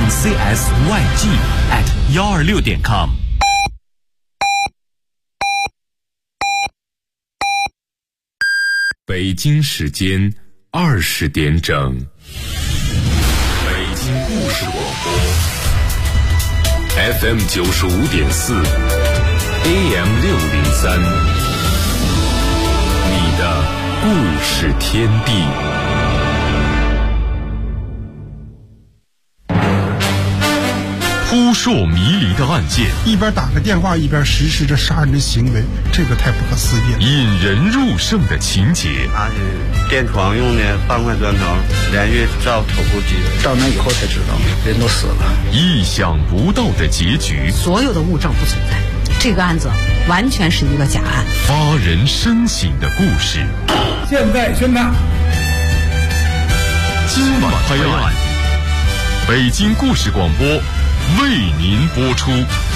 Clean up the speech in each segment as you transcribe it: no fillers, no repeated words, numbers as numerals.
CSYG@126.com。 北京时间20点整，北京故事广播 FM 95.4 AM 603，你的故事天地。扑朔迷离的案件， 一边打个电话一边实施着杀人的行为，这个太不可思议了。 引人入胜的情节， 他是电床用的半块砖头，连续照头部击的， 照那以后才知道人都死了。 意想不到的结局， 所有的物证不存在，这个案子完全是一个假案。 发人深省的故事， 现在宣判， 今晚拍案，北京故事广播为您播出。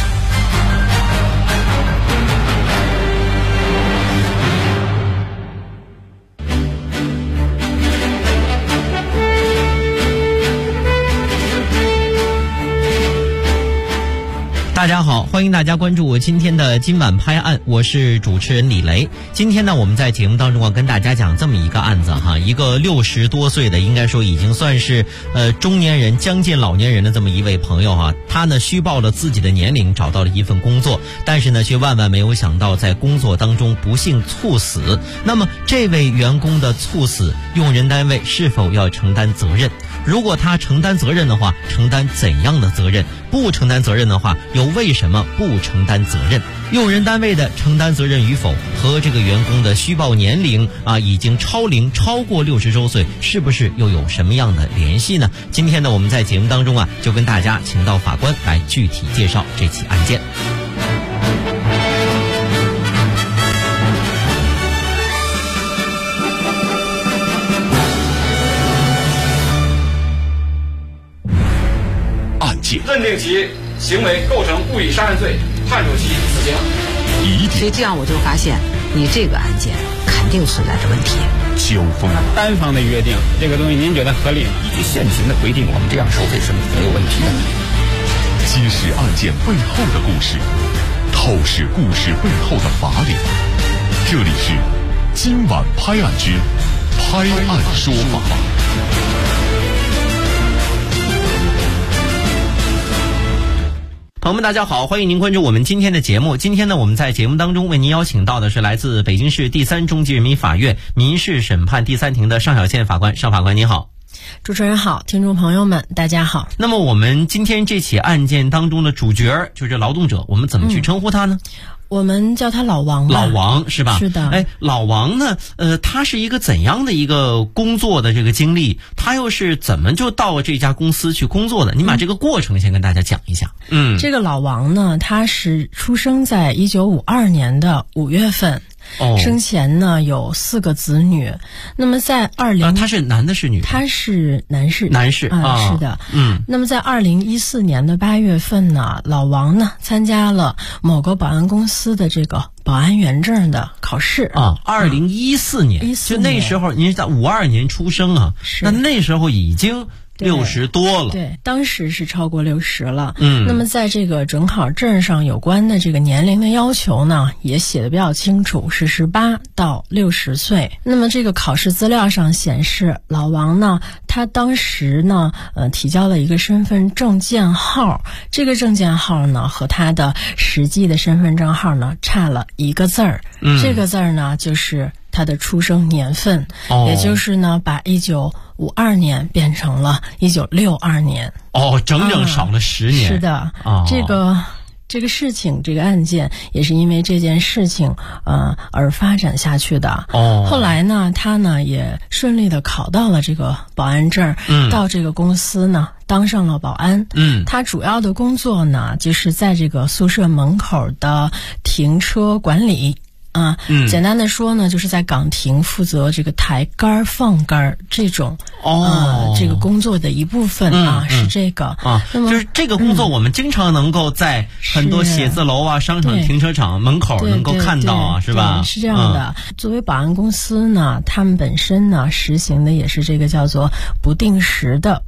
大家好，欢迎大家关注我今天的今晚拍案，我是主持人李雷。今天呢，我们在节目当中跟大家讲这么一个案子哈，一个60多岁的，应该说已经算是中年人将近老年人的这么一位朋友哈，他呢虚报了自己的年龄，找到了一份工作，但是呢却万万没有想到在工作当中不幸猝死。那么这位员工的猝死，用人单位是否要承担责任？如果他承担责任的话，承担怎样的责任？不承担责任的话，又为什么不承担责任？用人单位的承担责任与否和这个员工的虚报年龄已经超龄超过60周岁，是不是又有什么样的联系呢？今天呢，我们在节目当中就跟大家请到法官来具体介绍这起案件。 认定其行为构成故意杀人罪，判处其死刑。 所以这样我就发现，你这个案件肯定存在着问题。 交锋， 单方的约定，这个东西您觉得合理吗？ 依据现行的规定，我们这样收费是没有问题的。 揭示案件背后的故事，透视故事背后的法理。这里是今晚拍案之拍案说法。 朋友们大家好，欢迎您关注我们今天的节目。今天呢，我们在节目当中为您邀请到的是来自北京市第3中级人民法院民事审判第3庭的尚小宪法官。尚法官您好。 主持人好，听众朋友们大家好。 那么我们今天这起案件当中的主角就是劳动者，我们怎么去称呼他呢？ 我们叫他老王。 老王是吧？ 是的。 老王呢，他是一个怎样的一个工作的这个经历？他又是怎么就到这家公司去工作的？你把这个过程先跟大家讲一下。 这个老王呢，他是出生在1952年的5月份。生前呢有4个子女。那么在他是男的是女的？ 他是男士。是的。那么在2014年的8月份呢，老王呢参加了某个保安公司的这个保安员证的考试。 2014年，就那时候您是在52年出生啊，那时候已经60多了。 对，当时是超过60了。那么在这个准考证上有关的这个年龄的要求呢，也写的比较清楚，是18到60岁。那么这个考试资料上显示，老王呢，他当时呢，提交了一个身份证件号，这个证件号呢和他的实际的身份证号呢差了1个字儿。这个字儿呢就是他的出生年份，也就是呢把1952年变成了1962年。 整整少了10年。 是的。这个事情，这个案件也是因为这件事情而发展下去的。后来呢，他呢也顺利的考到了这个保安证，到这个公司呢当上了保安。他主要的工作呢就是在这个宿舍门口的停车管理。简单的说呢，就是在岗亭负责这个抬杆放杆这种这个工作的一部分是这个那么就是这个工作我们经常能够在很多写字楼商场停车场门口能够看到是吧？ 是这样的。作为保安公司呢，他们本身呢实行的也是这个叫做不定时的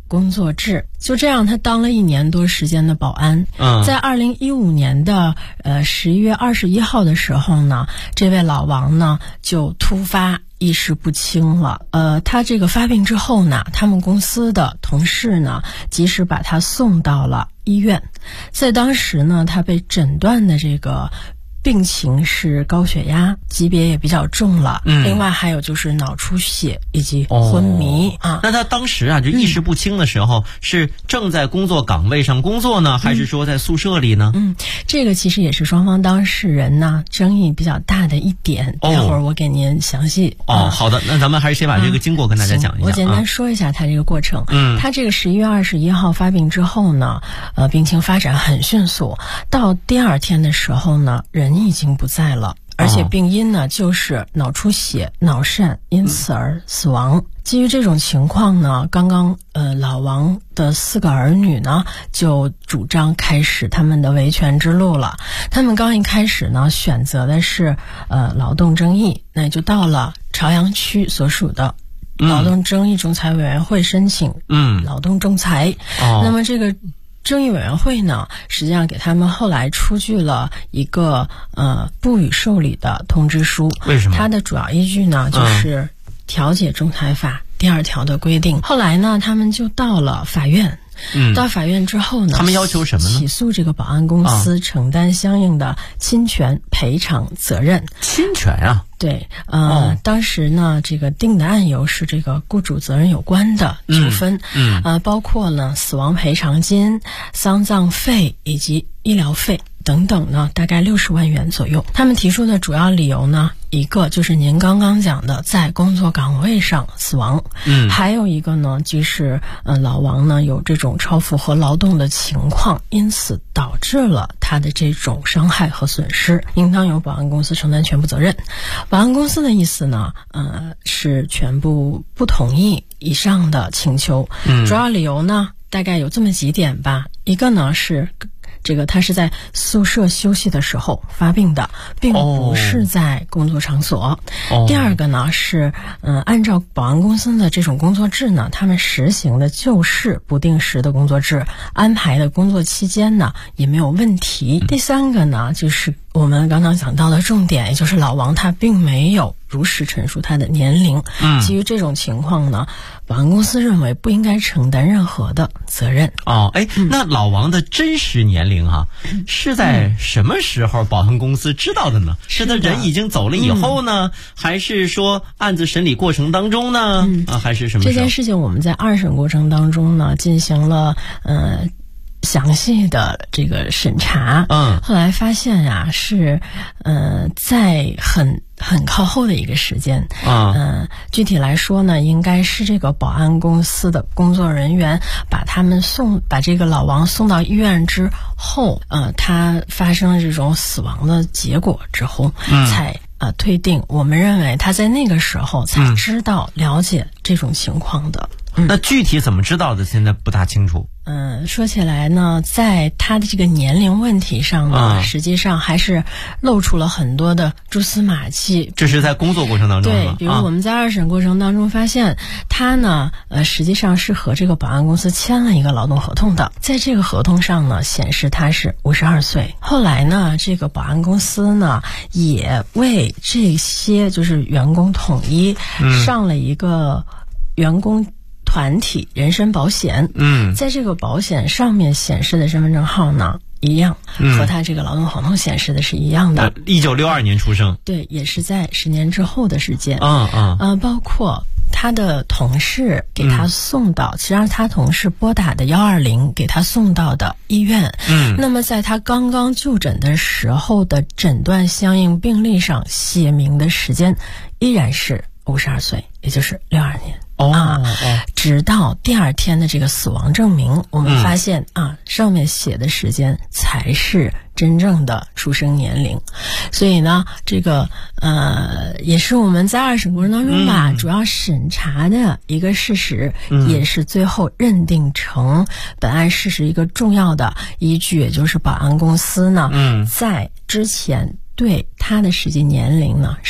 工作制。就这样，他当了1年多时间的保安。在2015年的11月21号的时候呢，这位老王呢就突发意识不清了。他这个发病之后呢，他们公司的同事呢及时把他送到了医院。在当时呢，他被诊断的这个病情是高血压，级别也比较重了。另外还有就是脑出血以及昏迷啊。 那他当时啊就意识不清的时候，是正在工作岗位上工作呢，还是说在宿舍里呢？ 这个其实也是双方当事人呢争议比较大的一点。待会儿我给您详细。 好的，那咱们还是先把这个经过跟大家讲一下。 我简单说一下他这个过程。他这个11月21号发病之后呢，病情发展很迅速，到第2天的时候呢，人已经不在了，而且病因呢就是脑出血、脑疝，因此而死亡。基于这种情况呢，刚刚老王的4个儿女呢就主张开始他们的维权之路了。他们刚一开始呢选择的是劳动争议，那也就到了朝阳区所属的劳动争议仲裁委员会申请劳动仲裁。那么这个争议委员会呢，实际上给他们后来出具了一个不予受理的通知书。 为什么？ 它的主要依据呢就是调解仲裁法第2条的规定。后来呢，他们就到了法院。到法院之后呢， 他们要求什么呢？ 起诉这个保安公司承担相应的侵权赔偿责任。 侵权啊？ 对，当时呢，这个定的案由是这个雇主责任有关的纠纷，包括了死亡赔偿金、丧葬费以及医疗费等等呢，大概60万元左右。他们提出的主要理由呢，一个就是您刚刚讲的在工作岗位上死亡，还有一个呢就是老王呢有这种超负荷劳动的情况，因此导致了他的这种伤害和损失，应当由保安公司承担全部责任。保安公司的意思呢，是全部不同意以上的请求。主要理由呢，大概有这么几点吧。一个呢是这个他是在宿舍休息的时候发病的，并不是在工作场所。第二个呢是按照保安公司的这种工作制呢，他们实行的就是不定时的工作制，安排的工作期间呢也没有问题。第三个呢就是我们刚刚讲到的重点，也就是老王他并没有如实陈述他的年龄。基于这种情况呢，保安公司认为不应该承担任何的责任。 那老王的真实年龄是在什么时候保安公司知道的呢？是他人已经走了以后呢，还是说案子审理过程当中呢？还是什么时候？ 这件事情我们在2审过程当中呢进行了详细的这个审查。后来发现呀，是在很靠后的一个时间。具体来说呢，应该是这个保安公司的工作人员把这个老王送到医院之后，他发生了这种死亡的结果之后，才推定。我们认为他在那个时候才知道了解这种情况的。 那具体怎么知道的现在不大清楚。 说起来呢，在他的这个年龄问题上呢，实际上还是露出了很多的蛛丝马迹。 这是在工作过程当中吗？ 对，比如我们在2审过程当中发现，他呢实际上是和这个保安公司签了一个劳动合同的，在这个合同上呢显示他是52岁。后来呢，这个保安公司呢也为这些就是员工统一上了一个员工团体人身保险。在这个保险上面显示的身份证号呢一样，和他这个劳动合同显示的是一样的。 1962年出生。 对，也是在10年之后的时间。包括他的同事给他送到，其实让他同事拨打的120给他送到的医院。那么在他刚刚就诊的时候的诊断相应病历上写明的时间依然是52岁，也就是62年。直到第2天的这个死亡证明，我们发现上面写的时间才是真正的出生年龄。所以呢，这个也是我们在2审过程当中吧，主要审查的一个事实，也是最后认定成本案事实一个重要的依据，也就是保安公司呢，在之前对他的实际年龄呢是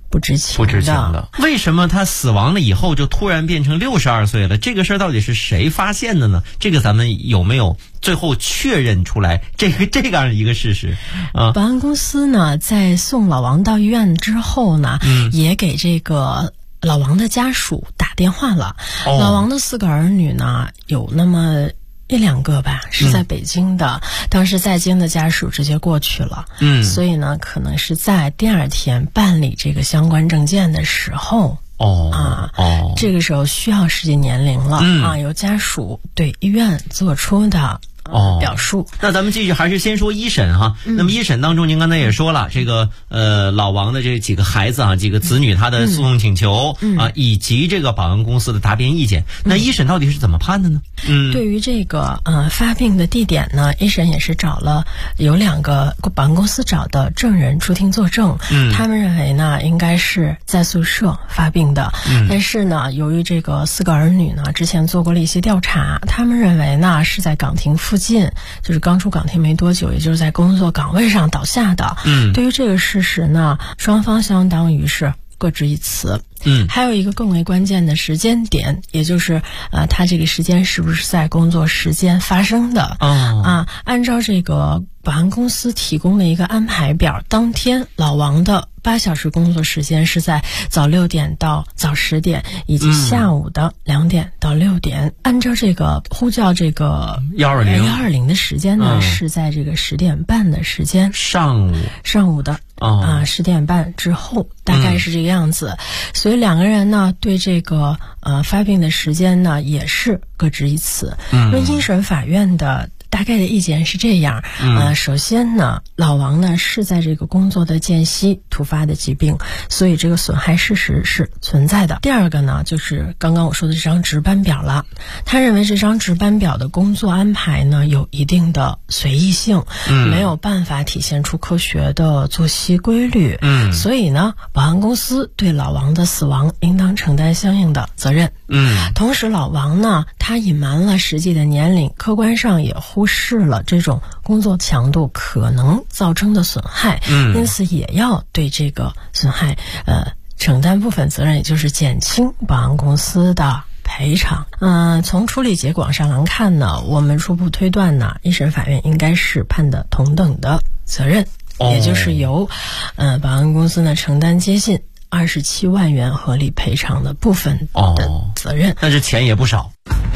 不知情的。 为什么他死亡了以后就突然变成62岁了？这个事儿到底是谁发现的呢？这个咱们有没有最后确认出来这样一个事实啊？ 保安公司呢，在送老王到医院之后呢，也给这个老王的家属打电话了。老王的4个儿女呢，有那么1、2个吧，是在北京的，当时在京的家属直接过去了，所以呢，可能是在第2天办理这个相关证件的时候，这个时候需要实际年龄了，由家属对医院做出的表述。 那咱们继续还是先说一审哈。那么一审当中您刚才也说了，这个老王的这几个孩子啊，几个子女他的诉讼请求以及这个保安公司的答辩意见，那一审到底是怎么判的呢？ 对于这个发病的地点呢，一审也是找了有2个保安公司找的证人出庭作证，他们认为呢应该是在宿舍发病的，但是呢由于这个4个儿女呢之前做过了一些调查，他们认为呢是在岗亭附近，就是刚出岗亭没多久，也就是在工作岗位上倒下的。对于这个事实呢，双方相当于是各执一词。还有一个更为关键的时间点，也就是他这个时间是不是在工作时间发生的？按照这个保安公司提供的一个安排表，当天老王的8小时工作时间是在早6点到早10点，以及下午的2点到6点。按照这个呼叫这个120的时间呢，是在这个10点半的时间，上午的10点半之后，大概是这个样子。所以2个人呢对这个发病的时间呢也是各执一词。那一审法院的大概的意见是这样，首先呢，老王呢是在这个工作的间隙突发的疾病，所以这个损害事实是存在的。第二个呢，就是刚刚我说的这张值班表了，他认为这张值班表的工作安排呢有一定的随意性，没有办法体现出科学的作息规律，所以呢，保安公司对老王的死亡应当承担相应的责任。同时老王呢，他隐瞒了实际的年龄，客观上也忽视了这种工作强度可能造成的损害，因此也要对这个损害承担部分责任，也就是减轻保安公司的赔偿。从处理结果上来看呢，我们初步推断呢，一审法院应该是判的同等的责任，也就是由保安公司呢承担接近27万元合理赔偿的部分的责任。 那这钱也不少。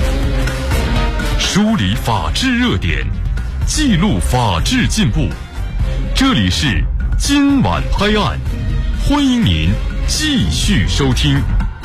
梳理法治热点，记录法治进步。这里是今晚拍案，欢迎您继续收听。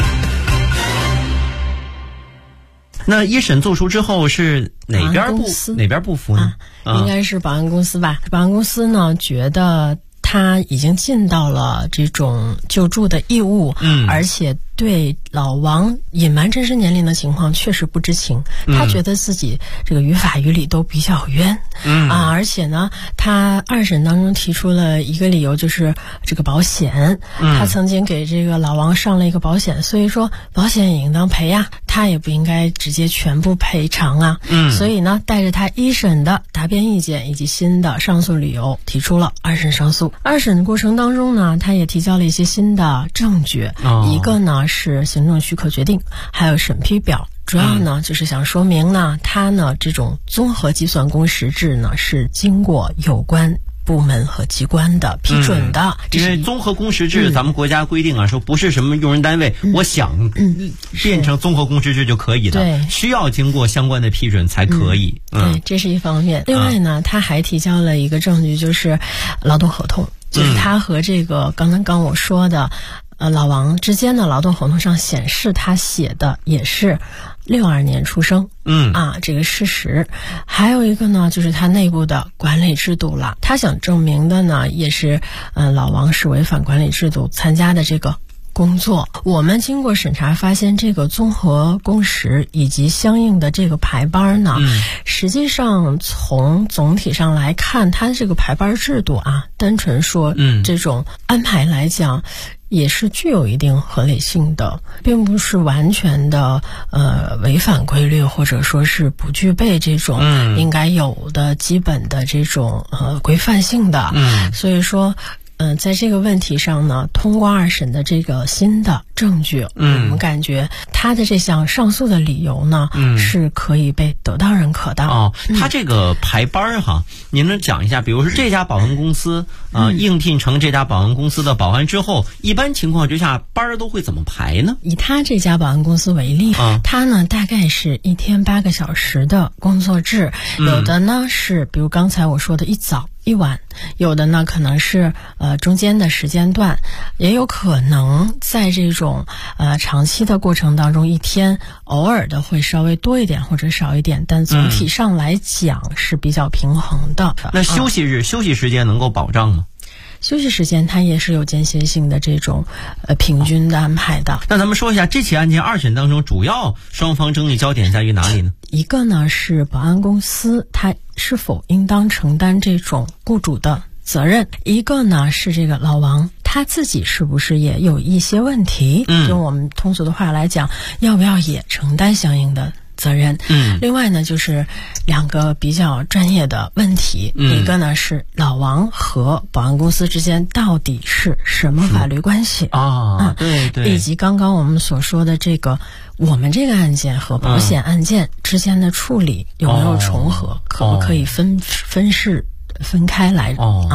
那一审作出之后是哪边不服呢？ 应该是保安公司吧。保安公司呢觉得他已经尽到了这种救助的义务，而且对老王隐瞒真实年龄的情况确实不知情，他觉得自己这个于法于理都比较冤，而且呢，他2审当中提出了一个理由，就是这个保险，他曾经给这个老王上了一个保险，所以说保险也应当赔呀，他也不应该直接全部赔偿啊，所以呢，带着他一审的答辩意见以及新的上诉理由，提出了2审上诉。2审的过程当中呢，他也提交了一些新的证据，一个呢是行政许可决定，还有审批表。主要呢就是想说明呢，他呢这种综合计算工时制呢是经过有关部门和机关的批准的。 因为综合工时制咱们国家规定啊，说不是什么用人单位我想变成综合工时制就可以的，需要经过相关的批准才可以。 对，这是一方面。另外呢，他还提交了一个证据，就是劳动合同，就是他和这个刚我说的老王之间的劳动合同上显示他写的也是62年出生，这个事实。还有一个呢，就是他内部的管理制度了。他想证明的呢，也是老王是违反管理制度参加的这个工作。我们经过审查发现，这个综合工时以及相应的这个排班呢，实际上从总体上来看，它这个排班制度啊，单纯说这种安排来讲，也是具有一定合理性的，并不是完全的违反规律，或者说是不具备这种应该有的基本的这种规范性的。所以说在这个问题上呢，通过二审的这个新的证据，我们感觉他的这项上诉的理由呢，是可以被得到认可的。 他这个排班哈，您能讲一下，比如说这家保安公司应聘成这家保安公司的保安之后，一般情况之下班都会怎么排呢？ 以他这家保安公司为例，他呢大概是一天8个小时的工作制，有的呢是比如刚才我说的一早一晚，有的呢可能是中间的时间段，也有可能在这种长期的过程当中，一天偶尔的会稍微多一点或者少一点，但总体上来讲是比较平衡的。 那休息休息时间能够保障吗？ 休息时间它也是有间歇性的这种平均的安排的。 那咱们说一下这起案件二审当中，主要双方争议焦点在于哪里呢？ 一个呢是保安公司它是否应当承担这种雇主的责任，一个呢是这个老王他自己是不是也有一些问题，用我们通俗的话来讲，要不要也承担相应的责任。另外呢就是2个比较专业的问题，一个呢是老王和保安公司之间到底是什么法律关系对对， 以及刚刚我们所说的这个我们这个案件和保险案件之间的处理有没有重合，可不可以分开来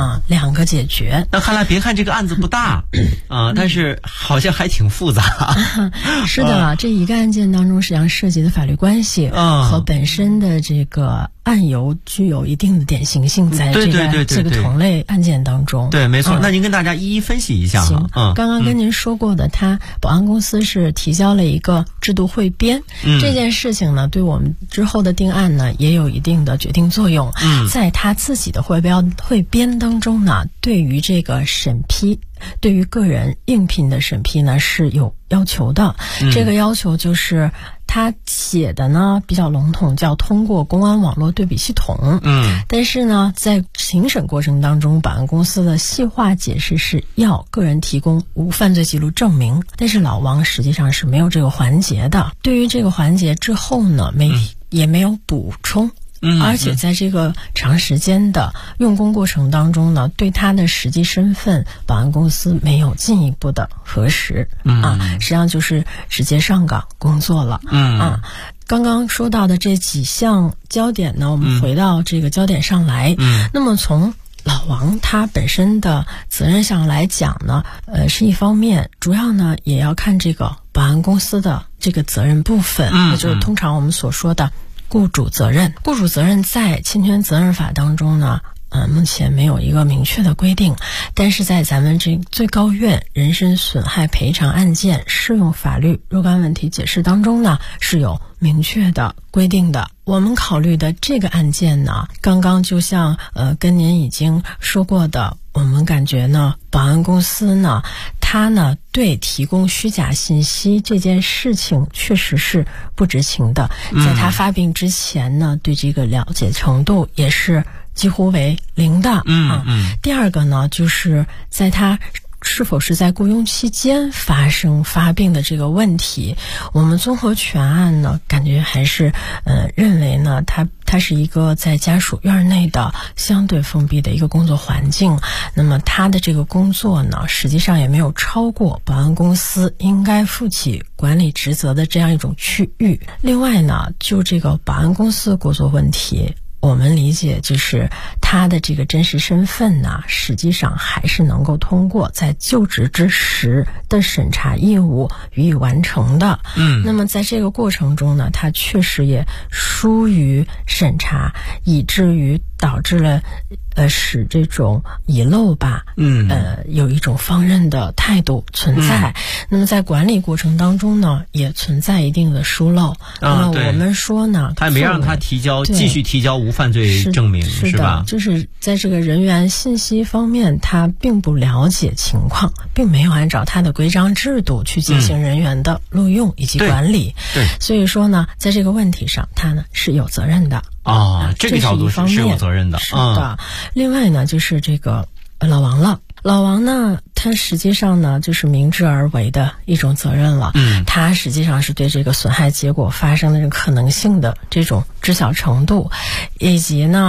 2个解决。 那看来别看这个案子不大但是好像还挺复杂。 是的，这一个案件当中实际上涉及的法律关系和本身的这个案由具有一定的典型性，在这个同类案件当中。 对，没错。那您跟大家一一分析一下。 行，刚刚跟您说过的，他保安公司是提交了一个制度汇编，这件事情呢，对我们之后的定案呢，也有一定的决定作用。在他自己的汇编当中呢，对于这个审批，对于个人应聘的审批呢是有要求的。这个要求就是他写的呢比较笼统，叫通过公安网络对比系统。但是呢在庭审过程当中，保安公司的细化解释是要个人提供无犯罪记录证明，但是老王实际上是没有这个环节的。对于这个环节之后呢，媒体也没有补充。而且在这个长时间的用工过程当中呢，对他的实际身份，保安公司没有进一步的核实实际上就是直接上岗工作了。刚刚说到的这几项焦点呢，我们回到这个焦点上来。那么从老王他本身的责任上来讲呢，是一方面，主要呢也要看这个保安公司的这个责任部分，也就是通常我们所说的雇主责任。雇主责任在侵权责任法当中呢，目前没有一个明确的规定，但是在咱们这最高院人身损害赔偿案件适用法律若干问题解释当中呢，是有明确的规定的。我们考虑的这个案件呢，刚刚就像跟您已经说过的，我们感觉呢，保安公司呢，他呢对提供虚假信息这件事情确实是不知情的，在他发病之前呢，对这个了解程度也是几乎为零的。第二个呢，就是在他是否是在雇佣期间发病的这个问题，我们综合全案呢，感觉还是认为呢，它是一个在家属院内的相对封闭的一个工作环境。那么他的这个工作呢，实际上也没有超过保安公司应该负起管理职责的这样一种区域。另外呢，就这个保安公司工作问题，我们理解就是他的这个真实身份呢，实际上还是能够通过在就职之时的审查义务予以完成的。那么在这个过程中呢，他确实也疏于审查，以至于导致了使这种遗漏吧，有一种放任的态度存在。那么在管理过程当中呢，也存在一定的疏漏。那么我们说呢， 他没让他继续提交无犯罪证明，是吧？ 就是在这个人员信息方面，他并不了解情况，并没有按照他的规章制度去进行人员的录用以及管理。 对， 所以说呢，在这个问题上，他呢是有责任的。 这个角度是有责任的。 是的。另外呢，就是这个老王了。老王呢，他实际上呢就是明知而为的一种责任了。他实际上是对这个损害结果发生的这个可能性的这种知晓程度，以及呢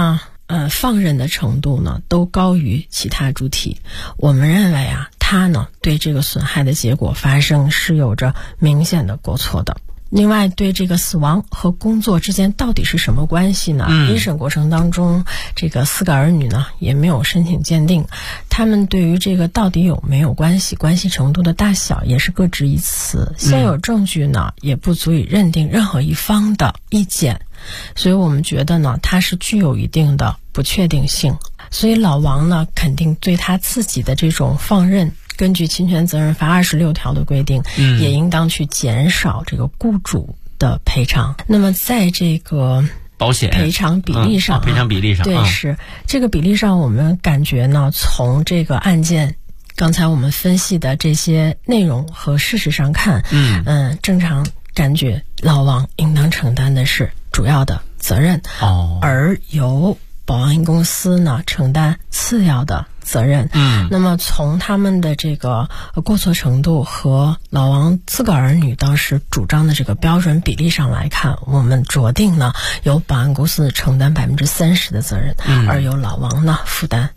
放任的程度呢都高于其他主体。我们认为啊，他呢对这个损害的结果发生是有着明显的过错的。另外，对这个死亡和工作之间到底是什么关系呢？一审过程当中，这个4个儿女呢也没有申请鉴定，他们对于这个到底有没有关系程度的大小也是各执一词。现有证据呢也不足以认定任何一方的意见，所以我们觉得呢它是具有一定的不确定性。所以老王呢肯定对他自己的这种放任，根据侵权责任法26条的规定，也应当去减少这个雇主的赔偿。那么在这个保险赔偿比例上， 赔偿比例上， 对，是这个比例上，我们感觉呢，从这个案件刚才我们分析的这些内容和事实上看，正常感觉老王应当承担的是主要的责任，而由保安公司呢承担次要的责任。那么从他们的这个过错程度和老王4个儿女当时主张的这个标准比例上来看，我们酌定呢由保安公司承担30%的责任，而由老王呢负担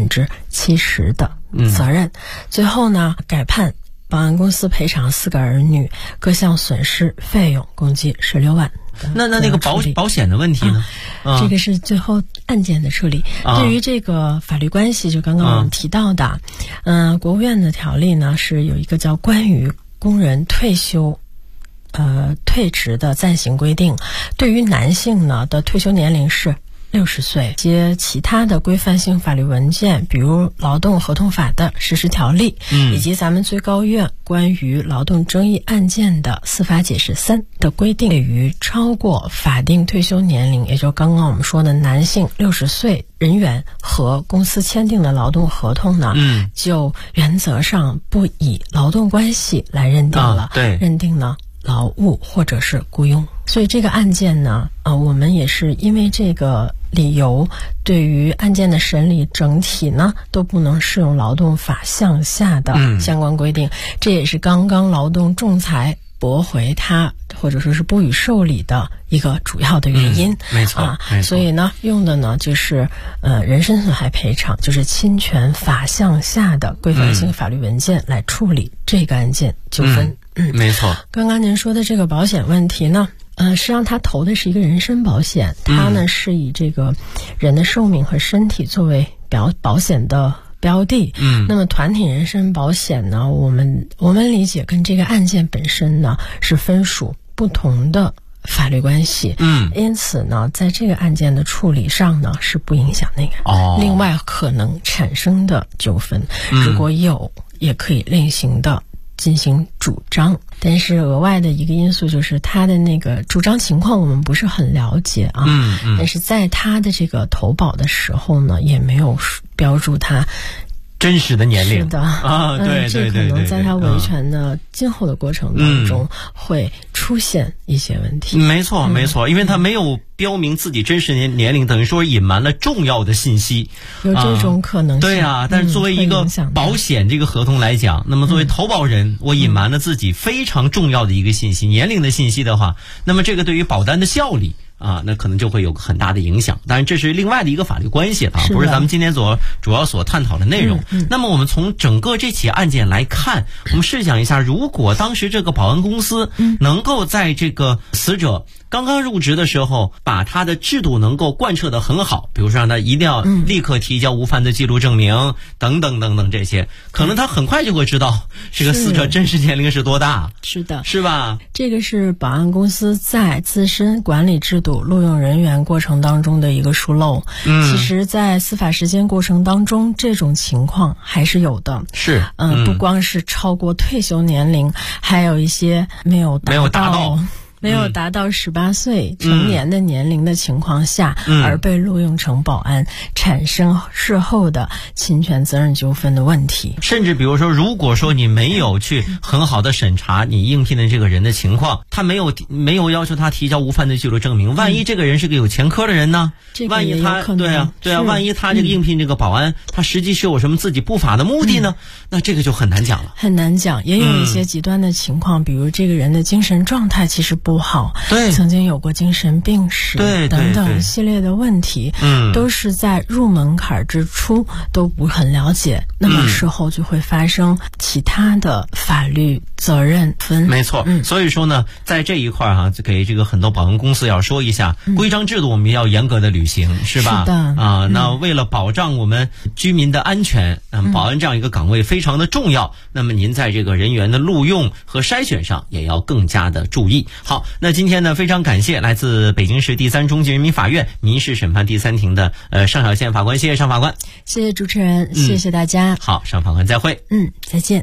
70%的责任。最后呢改判保安公司赔偿4个儿女各项损失费用共计16万。 那个保险的问题呢？ 这个是最后案件的处理。对于这个法律关系，就刚刚我们提到的，国务院的条例呢是有一个叫关于工人退休退职的暂行规定。对于男性呢的退休年龄是60岁，一些其他的规范性法律文件，比如劳动合同法的实施条例，以及咱们最高院关于劳动争议案件的司法解释3的规定，对于超过法定退休年龄，也就刚刚我们说的男性60岁人员和公司签订的劳动合同呢，就原则上不以劳动关系来认定了，认定呢劳务或者是雇佣。所以这个案件呢，我们也是因为这个理由，对于案件的审理整体呢都不能适用劳动法项下的相关规定，这也是刚刚劳动仲裁驳回他或者说是不予受理的一个主要的原因。 没错， 所以呢用的呢就是人身损害赔偿，就是侵权法项下的规范性法律文件来处理这个案件纠纷。 没错。 刚刚您说的这个保险问题呢，实际上他投的是一个人身保险，它呢是以这个人的寿命和身体作为保险的标的。那么团体人身保险呢，我们理解跟这个案件本身呢是分属不同的法律关系。因此呢在这个案件的处理上呢是不影响那个另外可能产生的纠纷，如果有也可以另行的进行主张。但是额外的一个因素就是他的那个主张情况我们不是很了解啊。但是在他的这个投保的时候呢也没有标注他真实的年龄。 是的对， 这可能在他维权的今后的过程当中会出现一些问题。 没错，因为他没有标明自己真实年龄，等于说隐瞒了重要的信息， 有这种可能性。 对啊，但是作为一个保险这个合同来讲，那么作为投保人，我隐瞒了自己非常重要的一个信息，年龄的信息的话，那么这个对于保单的效力那可能就会有很大的影响。当然这是另外的一个法律关系不是咱们今天主要所探讨的内容。那么我们从整个这起案件来看，我们试想一下，如果当时这个保安公司能够在这个死者刚刚入职的时候把他的制度能够贯彻得很好，比如说让他一定要立刻提交无犯罪记录证明等等这些，可能他很快就会知道这个死者真实年龄是多大。 是的， 是吧？ 这个是保安公司在自身管理制度录用人员过程当中的一个疏漏。其实在司法实践过程当中这种情况还是有的。 是不光是超过退休年龄，还有一些没有达到18岁成年的年龄的情况下而被录用成保安，产生事后的侵权责任纠纷的问题。 甚至比如说，如果说你没有去很好的审查你应聘的这个人的情况，他没有要求他提交无犯罪记录证明，万一这个人是个有前科的人呢？万一他对啊，万一他这个应聘这个保安他实际是有什么自己不法的目的呢？那这个就很难讲了。 很难讲，也有一些极端的情况，比如这个人的精神状态其实不好， 对， 曾经有过精神病史， 对等等一系列的问题，都是在入门槛之初都不很了解，那么事后就会发生其他的法律责任分。 没错，所以说呢，在这一块就给这个很多保安公司要说一下，规章制度我们要严格的履行，是吧？ 是的那为了保障我们居民的安全，保安这样一个岗位非常的重要，那么您在这个人员的录用和筛选上也要更加的注意。好，那今天呢，非常感谢来自北京市第3中级人民法院民事审判第3庭的尚小宪法官，谢谢尚法官。 谢谢主持人，谢谢大家。 好，尚法官再会。 再见。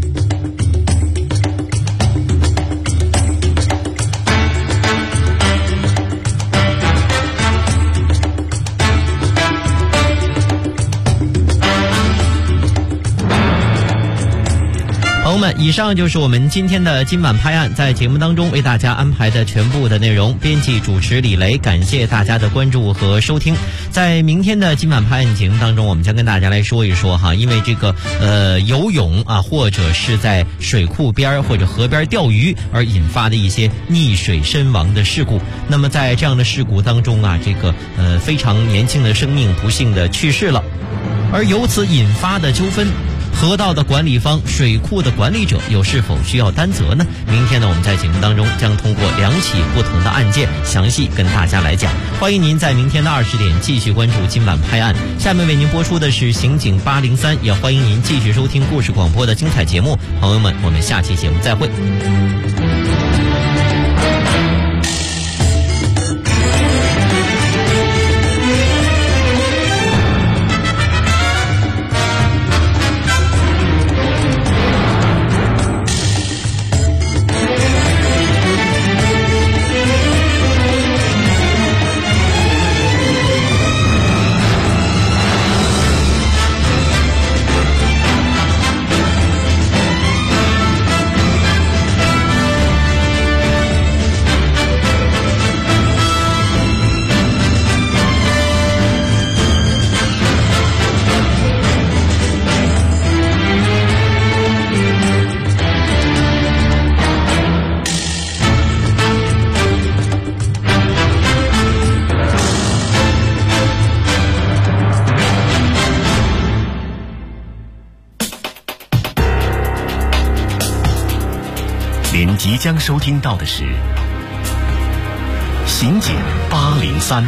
朋友们，以上就是我们今天的今晚拍案在节目当中为大家安排的全部的内容。编辑主持李雷，感谢大家的关注和收听。在明天的今晚拍案节目当中，我们将跟大家来说一说因为这个游泳或者是在水库边或者河边钓鱼而引发的一些溺水身亡的事故。那么在这样的事故当中这个非常年轻的生命不幸的去世了，而由此引发的纠纷，河道的管理方、水库的管理者又是否需要担责呢？明天呢，我们在节目当中将通过2起不同的案件详细跟大家来讲。欢迎您在明天的20点继续关注今晚拍案。下面为您播出的是刑警803，也欢迎您继续收听故事广播的精彩节目。朋友们，我们下期节目再会。 您即将收听到的是刑警803。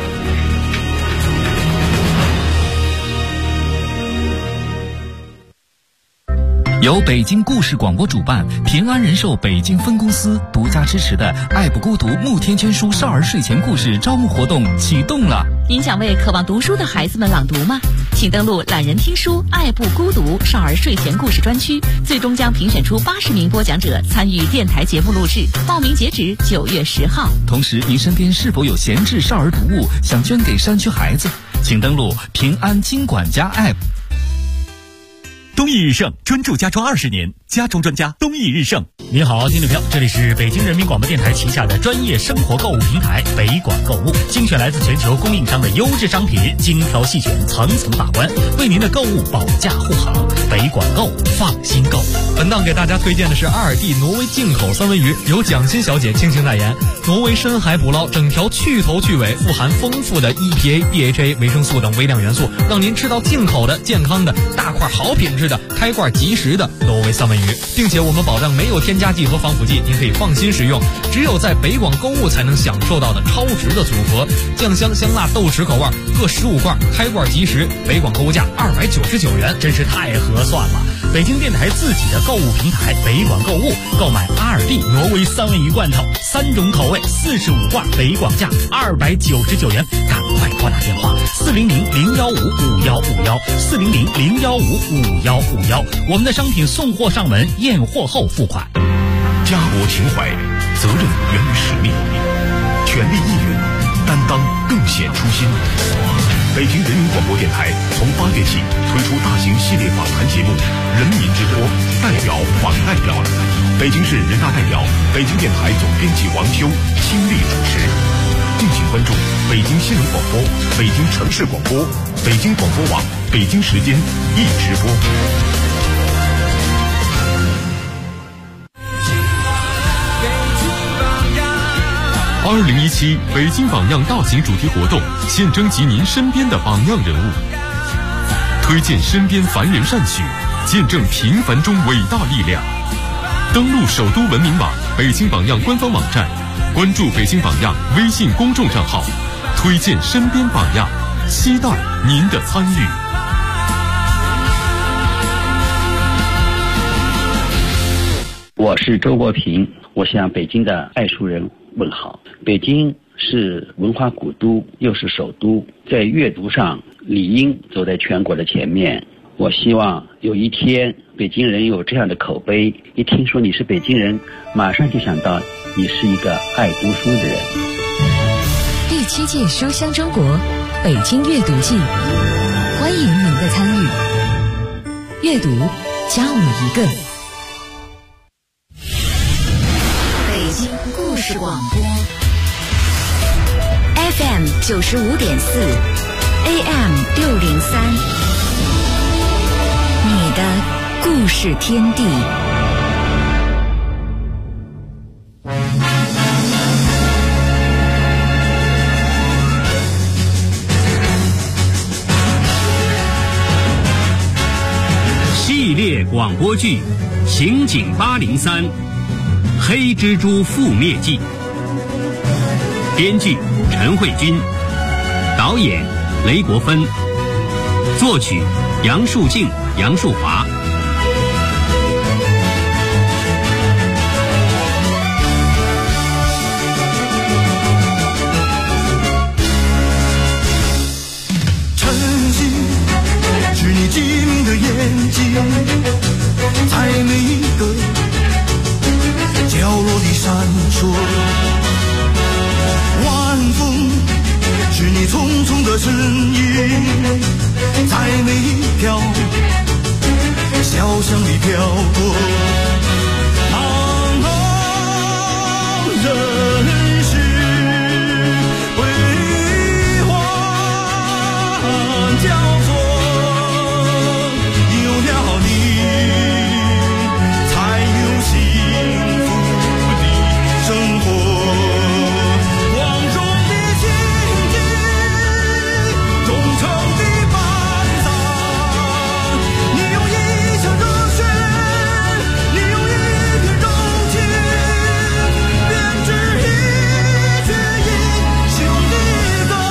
由北京故事广播主办，平安人寿北京分公司独家支持的爱不孤独慕天娟书少儿睡前故事招募活动启动了。 您想为渴望读书的孩子们朗读吗？请登录懒人听书爱不孤独少儿睡前故事专区，最终将评选出80名播讲者参与电台节目录制，报名截止9月10号。 同时，您身边是否有闲置少儿读物想捐给山区孩子？请登录平安金管家 App。 东义日盛专注家装20年，家装专家东义日盛。 您好，听众朋友，这里是北京人民广播电台旗下的专业生活购物平台北广购物，精选来自全球供应商的优质商品，精挑细选，层层把关，为您的购物保驾护航。北广购，放心购。 本档给大家推荐的是阿尔蒂挪威进口三文鱼，由蒋欣小姐倾情代言。挪威深海捕捞，整条去头去尾，富含丰富的 EPA、DHA、维生素等微量元素，让您吃到进口的、健康的、大块好品质的、开罐即食的挪威三文鱼，并且我们保障没有添加剂和防腐剂，您可以放心食用。只有在北广购物才能享受到的超值的组合，酱香香辣豆豉口味各15罐，开罐即食，北广购物价299元， 真是太合算了。北京电台自己的购物平台北广购物，购买阿尔蒂挪威三文鱼罐头，3种口味，45罐，北广价299元，赶快拨打电话400-015-5151，400-015-5151，我们的商品送货上门，验货后付款。 家国情怀，责任源于使命，全力应援，担当更显初心。北京人民广播电台从8月起推出大型系列访谈节目《人民之播》，代表访代表，北京市人大代表、北京电台总编辑王修倾力主持。敬请关注北京新闻广播、北京城市广播、北京广播网、北京时间一直播。 给出榜样。 2017北京榜样大型主题活动现征集您身边的榜样人物，推荐身边凡人善举，见证平凡中伟大力量。登录首都文明网、北京榜样官方网站，关注北京榜样微信公众账号，推荐身边榜样，期待您的参与。 我是周国平，我向北京的爱书人问好。北京是文化古都，又是首都，在阅读上理应走在全国的前面。我希望有一天北京人有这样的口碑，一听说你是北京人，马上就想到你是一个爱读书的人。 第7届书香中国北京阅读季，欢迎您的参与。阅读加我一个。 北京故事广播 FM 95.4 AM 603，你的故事天地。 系列广播剧《刑警803》黑蜘蛛覆灭记，编剧陈慧君，导演雷国芬，作曲杨树静、杨树华。 晨曦是你晶莹的眼睛，在每一个角落里闪烁，晚风是你匆匆的身影，在每一条小巷里飘过。茫茫人世辉煌交错，有了你才有幸福生活。光荣的情景，忠诚的班长，你用一腔热血，你用一片柔情，编织一曲英雄的歌。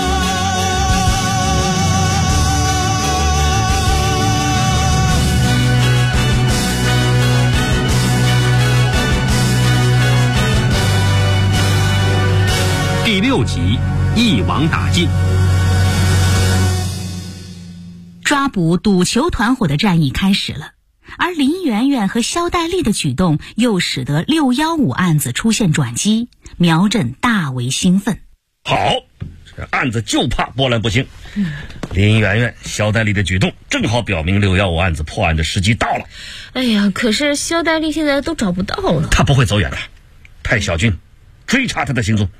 第6集一网打尽。 抓捕赌球团伙的战役开始了，而林媛媛和肖黛丽的举动又使得615案子出现转机，苗振大为兴奋。 好，这案子就怕波澜不惊。林媛媛、肖黛丽的举动正好表明615案子破案的时机到了。 哎呀，可是肖黛丽现在都找不到了。 她不会走远的，派小军追查她的行踪。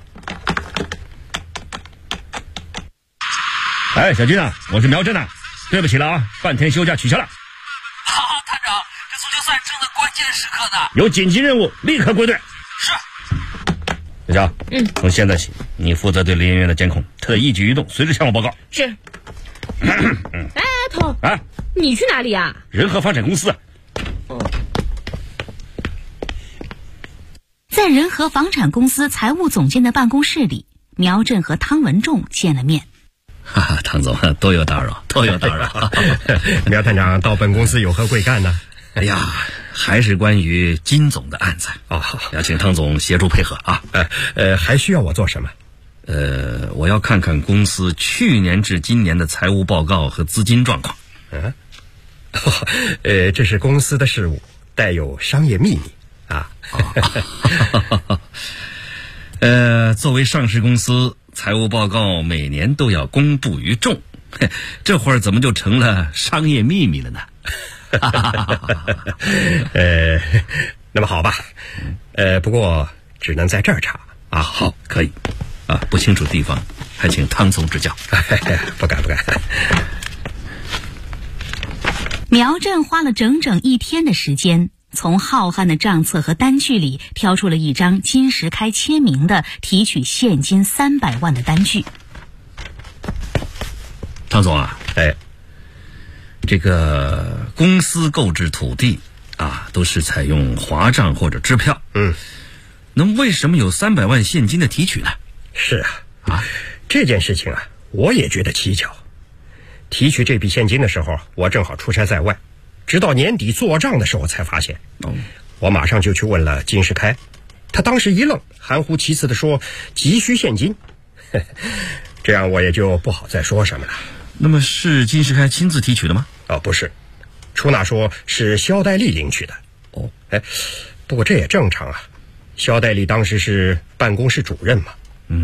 哎，小军啊，我是苗振啊，对不起了啊，半天休假取消了。 好，探长，这足球赛正在关键时刻呢。 有紧急任务，立刻归队。 是。 小乔，从现在起，你负责对林媛媛的监控，她的一举一动随时向我报告。 是。哎，头啊， 你去哪里啊？ 仁和房产公司。 在仁和房产公司财务总监的办公室里，苗振和汤文仲见了面。 哈哈，汤总，多有打扰，多有打扰。 苗探长到本公司有何贵干呢？ 哎呀，还是关于金总的案子哦， 要请汤总协助配合啊。 还需要我做什么？ 我要看看公司去年至今年的财务报告和资金状况。 这是公司的事务，带有商业秘密啊。 作为上市公司，财务报告每年都要公布于众，这会儿怎么就成了商业秘密了呢？ 那么好吧，不过只能在这儿查啊。好，可以啊，不清楚地方还请汤总指教。 不敢。 苗振花了整整1天的时间， 从浩瀚的账册和单据里挑出了一张金石开签名的提取现金300万的单据。 汤总啊，这个公司购置土地啊，都是采用划账或者支票。那么为什么有300万现金的提取呢？ 是啊，这件事情啊，我也觉得蹊跷。提取这笔现金的时候，我正好出差在外，直到年底做账的时候才发现。我马上就去问了金石开，他当时一愣，含糊其辞地说急需现金。这样我也就不好再说什么了。 那么是金石开亲自提取的吗？ 不是，出纳说是肖代丽领取的。不过这也正常啊，肖代丽当时是办公室主任嘛。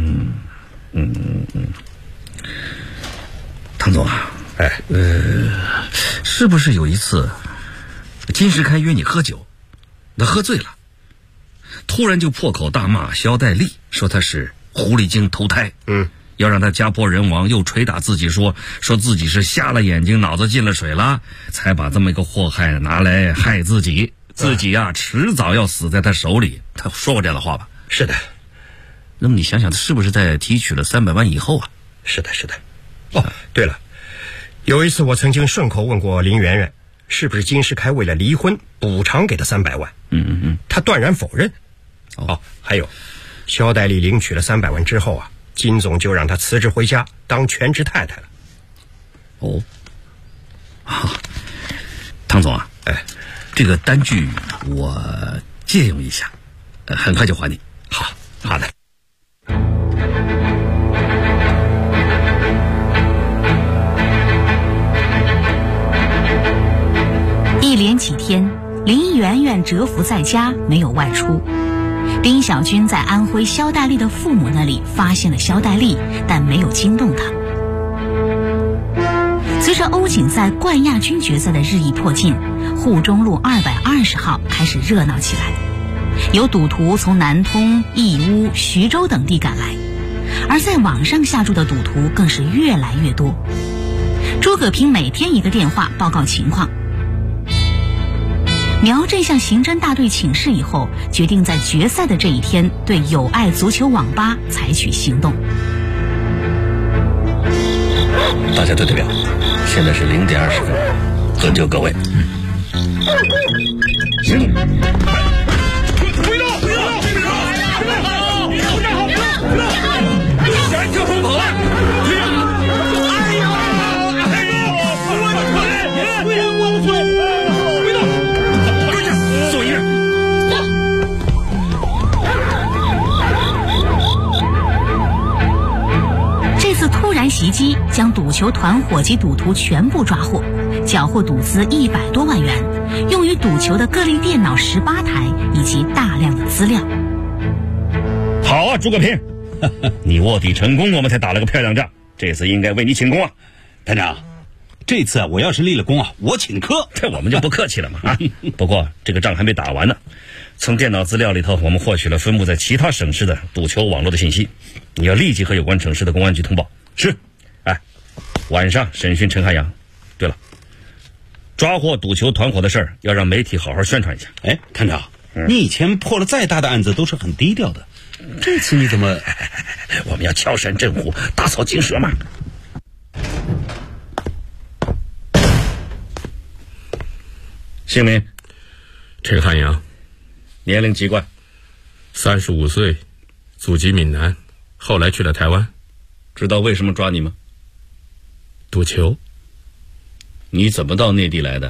汤总啊，是不是有一次金石开约你喝酒，他喝醉了，突然就破口大骂肖代丽，说他是狐狸精投胎，要让他家破人亡，又捶打自己说自己是瞎了眼睛，脑子进了水了，才把这么一个祸害拿来害自己，自己啊迟早要死在他手里。他说过这样的话吧？ 是的。 那么你想想，他是不是在提取了300万以后啊？ 是的。对了，有一次我曾经顺口问过林媛媛，是不是金石开为了离婚补偿给他300万？他断然否认。还有，肖代丽领取了300万之后啊，金总就让他辞职回家当全职太太了。 汤总啊，这个单据我借用一下，很快就还你。好的。 一连几天，林媛媛蛰伏在家，没有外出。丁小军在安徽肖代丽的父母那里发现了肖代丽，但没有惊动她。随着欧锦赛冠亚军决赛的日益迫近，沪中路220号开始热闹起来，有赌徒从南通、义乌、徐州等地赶来，而在网上下注的赌徒更是越来越多。诸葛平每天一个电话报告情况。苗镇向刑侦大队请示以后，决定在决赛的这一天对友爱足球网吧采取行动。 大家对对表，现在是0点20分，遵就各位。行动！回动！赶紧跑了！ 突然袭击将赌球团伙及赌徒全部抓获，缴获赌资100多万元，用于赌球的各类电脑18台以及大量的资料。 好啊，诸葛平，你卧底成功，我们才打了个漂亮仗，这次应该为你请功啊。 团长，这次我要是立了功啊，我请客。 这我们就不客气了嘛啊！不过这个仗还没打完呢。从电脑资料里头，我们获取了分布在其他省市的赌球网络的信息，你要立即和有关省市的公安局通报。是，晚上审讯陈汉阳。对了，抓获赌球团伙的事儿要让媒体好好宣传一下。 团长，你以前破了再大的案子都是很低调的，这次你怎么？ 我们要敲山震虎，打草惊蛇嘛。姓名？ 陈汉阳。 年龄籍贯 ？35岁，祖籍闽南，后来去了台湾。 知道为什么抓你吗？ 赌球。 你怎么到内地来的？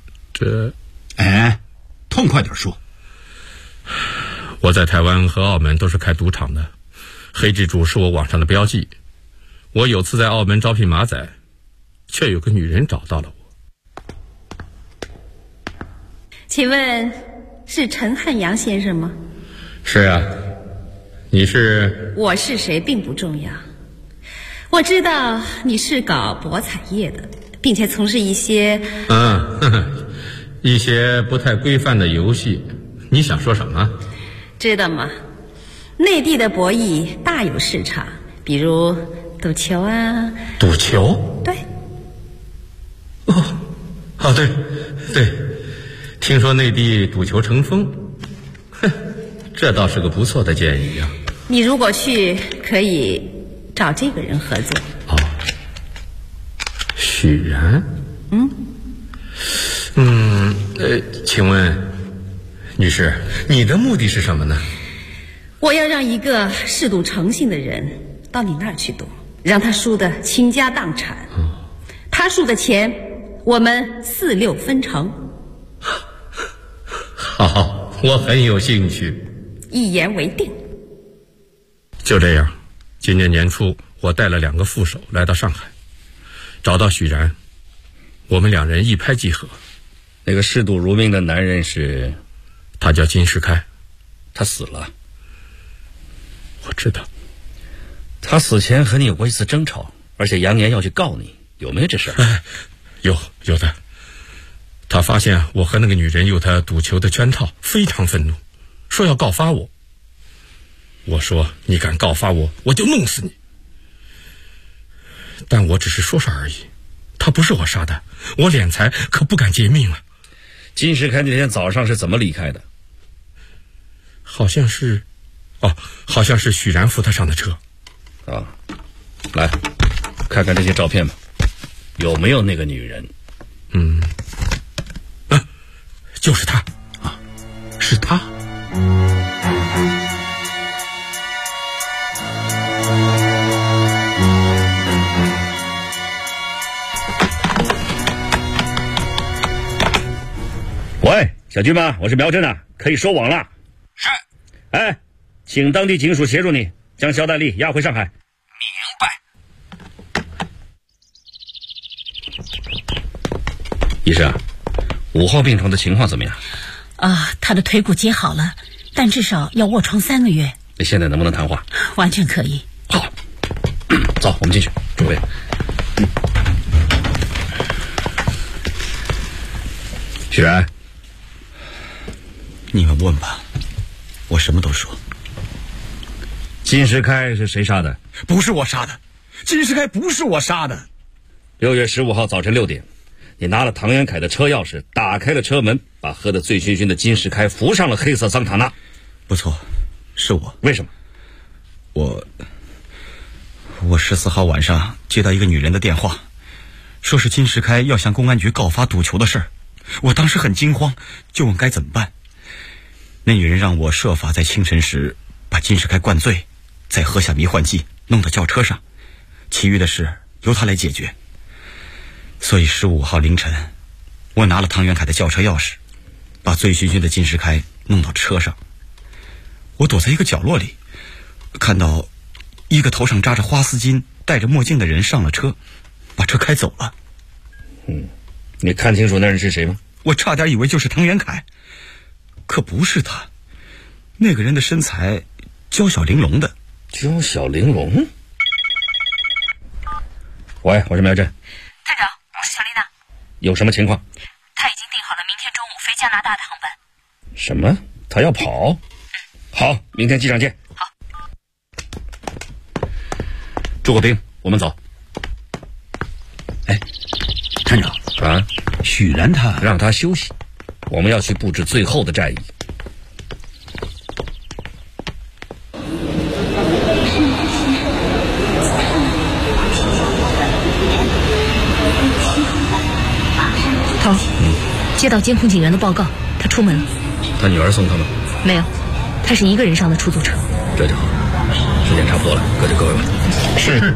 痛快点说。 我在台湾和澳门都是开赌场的，黑蜘蛛是我网上的标记。我有次在澳门招聘马仔，却有个女人找到了我。 请问是陈汉阳先生吗？ 是啊。你是？ 我是谁并不重要，我知道你是搞博彩业的，并且从事一些一些不太规范的游戏。你想说什么？ 知道吗？内地的博弈大有市场，比如赌球啊。 赌球？ 对。 对， 听说内地赌球成风，哼，这倒是个不错的建议呀。 你如果去，可以找这个人合作。 许然。请问女士，你的目的是什么呢？ 我要让一个嗜赌成性的人到你那儿去赌，让他输得倾家荡产。他输的钱，我们4、6分成。 好，我很有兴趣。 一言为定。 就这样，今年年初，我带了2个副手来到上海，找到许然，我们2人一拍即合。 那个嗜赌如命的男人是？ 他叫金世开， 他死了。 我知道。 他死前和你有过一次争吵，而且扬言要去告你，有没有这事儿？ 有的。他发现我和那个女人有他赌球的圈套，非常愤怒，说要告发我。我说你敢告发我，我就弄死你。但我只是说说而已，他不是我杀的，我敛财可不敢劫命啊。 金世开那天早上是怎么离开的？ 好像是许然扶他上的车。 来看看这些照片吧，有没有那个女人？ 就是他是他。 喂，小军吗？我是苗真啊，可以收网了。 是。 请当地警署协助你将肖代丽押回上海。 明白。 医生，5号病床的情况怎么样？ 他的腿骨接好了，但至少要卧床3个月。 你现在能不能谈话？ 完全可以。 好，走，我们进去，诸位。许然， 你们问吧，我什么都说。 金世开是谁杀的？ 不是我杀的，金世开不是我杀的。 6月15号早晨6点，你拿了唐元凯的车钥匙，打开了车门，把喝得醉醺醺的金世开扶上了黑色桑塔纳。 不错，是我。 为什么？ 我14号晚上接到一个女人的电话，说是金世开要向公安局告发赌球的事儿。我当时很惊慌，就问该怎么办。那女人让我设法在清晨时把金世开灌醉，再喝下迷幻剂弄到轿车上，其余的事由他来解决。所以15号凌晨，我拿了唐元凯的轿车钥匙，把醉醺醺的金世开弄到车上。我躲在一个角落里，看到一个头上扎着花丝巾戴着墨镜的人上了车，把车开走了。 你看清楚那人是谁吗？ 我差点以为就是唐元凯，可不是他。那个人的身材娇小玲珑的。 娇小玲珑？喂，我是苗震。 探长，我是小丽娜。 有什么情况？ 他已经订好了明天中午飞加拿大的航班。 什么？他要跑？好，明天机场见。 好。 朱国兵，我们走。 探长许然他让他休息，我们要去布置最后的战役。 头，接到监控警员的报告，他出门了。 他女儿送他吗？ 没有，他是一个人上的出租车。 这就好，时间差不多了，各就各位吧。 是。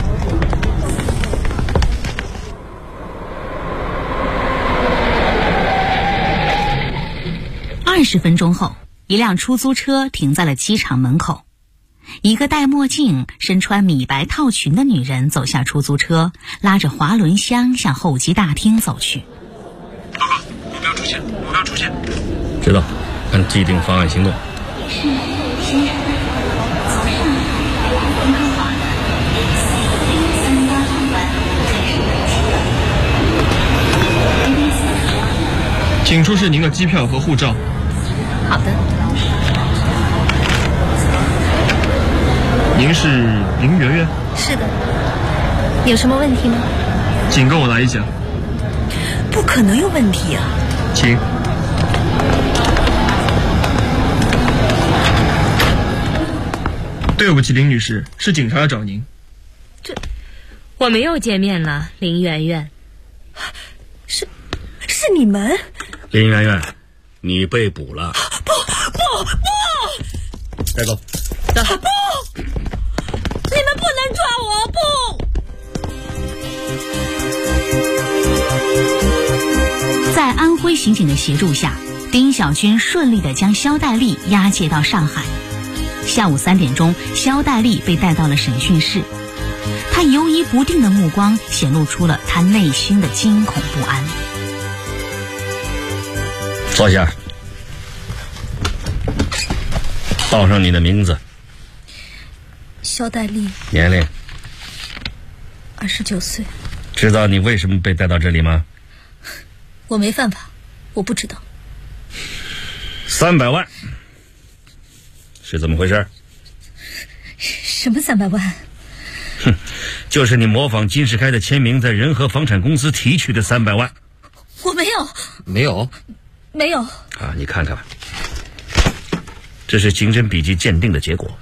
20分钟后，一辆出租车停在了机场门口。一个戴墨镜、身穿米白套裙的女人走下出租车，拉着滑轮箱向候机大厅走去。 报告，目标出现，目标出现。 知道，按既定方案行动。 请出示您的机票和护照。 好的。 您是林媛媛？ 是的。有什么问题吗？ 请跟我来一下。 不可能有问题啊。 请。 对不起，林女士，是警察要找您。 我们又见面了，林媛媛。 是你们？ 林媛媛，你被捕了。 不！ 带走。 不！你们不能抓我！不！ 在安徽刑警的协助下，丁小军顺利地将肖黛丽押解到上海。下午3点钟，肖黛丽被带到了审讯室。她游移不定的目光显露出了她内心的惊恐不安。 坐下，报上你的名字。 肖黛丽， 年龄 29岁。 知道你为什么被带到这里吗？ 我没犯法，我不知道。 300万是怎么回事？ 什么300万？ 就是你模仿金世开的签名，在仁和房产公司提取的300万。 我没有。 没有啊！你看看，这是刑侦笔迹鉴定的结果。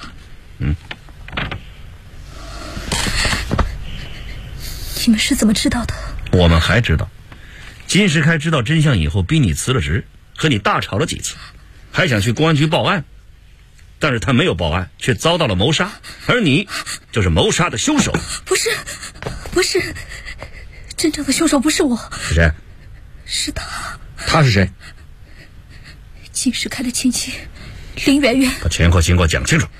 你们是怎么知道的？ 我们还知道，金世开知道真相以后，逼你辞了职，和你大吵了几次，还想去公安局报案，但是他没有报案，却遭到了谋杀，而你就是谋杀的凶手。 不是，真正的凶手不是我。 是谁？ 是他。 他是谁？ 金世开的亲戚林媛媛。 把前后经过讲清楚。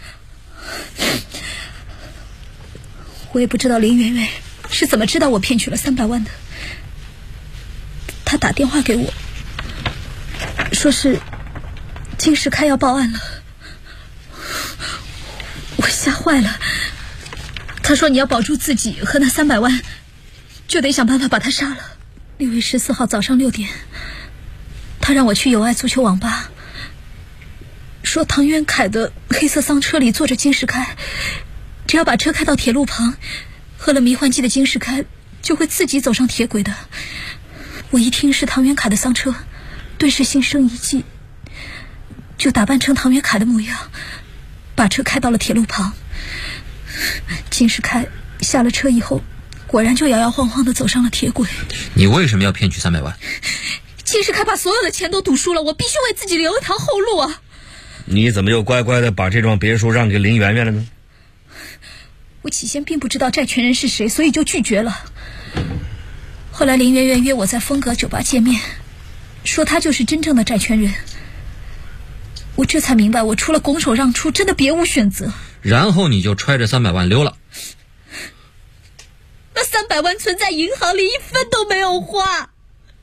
我也不知道林媛媛是怎么知道我骗取了300万的。他打电话给我，说是金世开要报案了，我吓坏了。他说你要保住自己和那300万，就得想办法把他杀了。6月14号早上6点，他让我去友爱足球网吧，说唐元凯的黑色丧车里坐着金世开，只要把车开到铁路旁，喝了迷幻剂的金世开就会自己走上铁轨的。我一听是唐元凯的丧车，顿时心生一计，就打扮成唐元凯的模样，把车开到了铁路旁。金世开下了车以后，果然就摇摇晃晃地走上了铁轨。 你为什么要骗取300万？ 金世开把所有的钱都赌输了，我必须为自己留一条后路啊！ 你怎么又乖乖地把这幢别墅让给林媛媛了呢？ 我起先并不知道债权人是谁，所以就拒绝了。后来林媛媛约我在风格酒吧见面，说她就是真正的债权人。我这才明白，我除了拱手让出，真的别无选择。 然后你就揣着300万溜了。 那300万存在银行里，1分都没有花。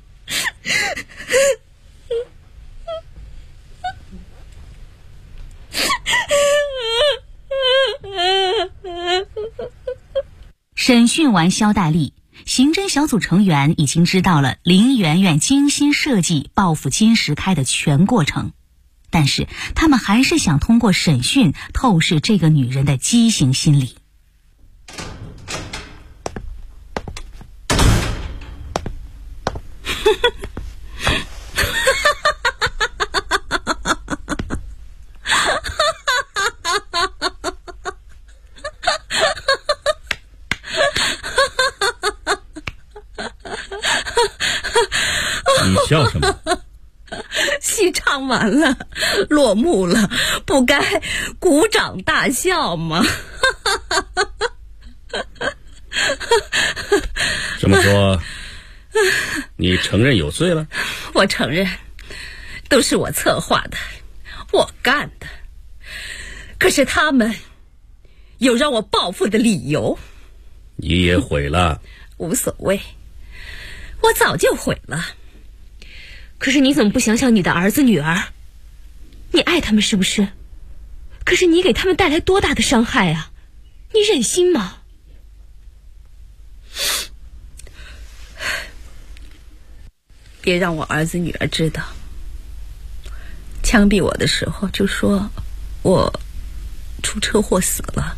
审讯完肖黛丽，刑侦小组成员已经知道了林媛媛精心设计报复金石开的全过程，但是他们还是想通过审讯透视这个女人的畸形心理。 你笑什么？ 戏唱完了，落幕了，不该鼓掌大笑吗？ 这么说，你承认有罪了？ 我承认，都是我策划的，我干的。可是他们有让我报复的理由。 你也毁了。 无所谓，我早就毁了。 可是你怎么不想想你的儿子女儿？你爱他们是不是？可是你给他们带来多大的伤害啊？你忍心吗？ 别让我儿子女儿知道。枪毙我的时候就说我出车祸死了。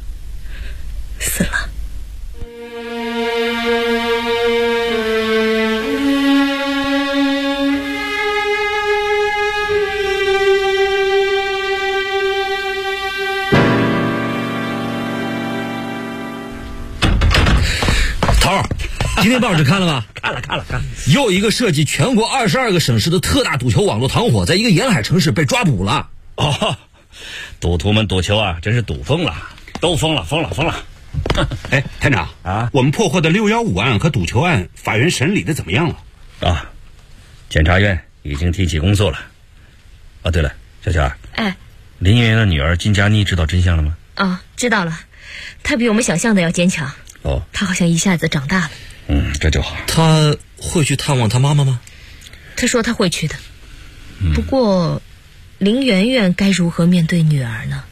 今天报纸看了吗？ 看了。 又一个涉及全国22个省市的特大赌球网络团伙，在一个沿海城市被抓捕了。 哦，赌徒们赌球啊，真是赌疯了，都疯了。 哎，探长啊，我们破获的615案和赌球案，法院审理的怎么样了？ 啊，检察院已经提起公诉了。哦，对了，小乔， 哎， 林媛媛的女儿金佳妮知道真相了吗？ 哦，知道了，她比我们想象的要坚强。 哦， 她好像一下子长大了。 这就好。 她会去探望她妈妈吗？ 她说她会去的。不过，林媛媛该如何面对女儿呢？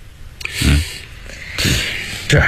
这。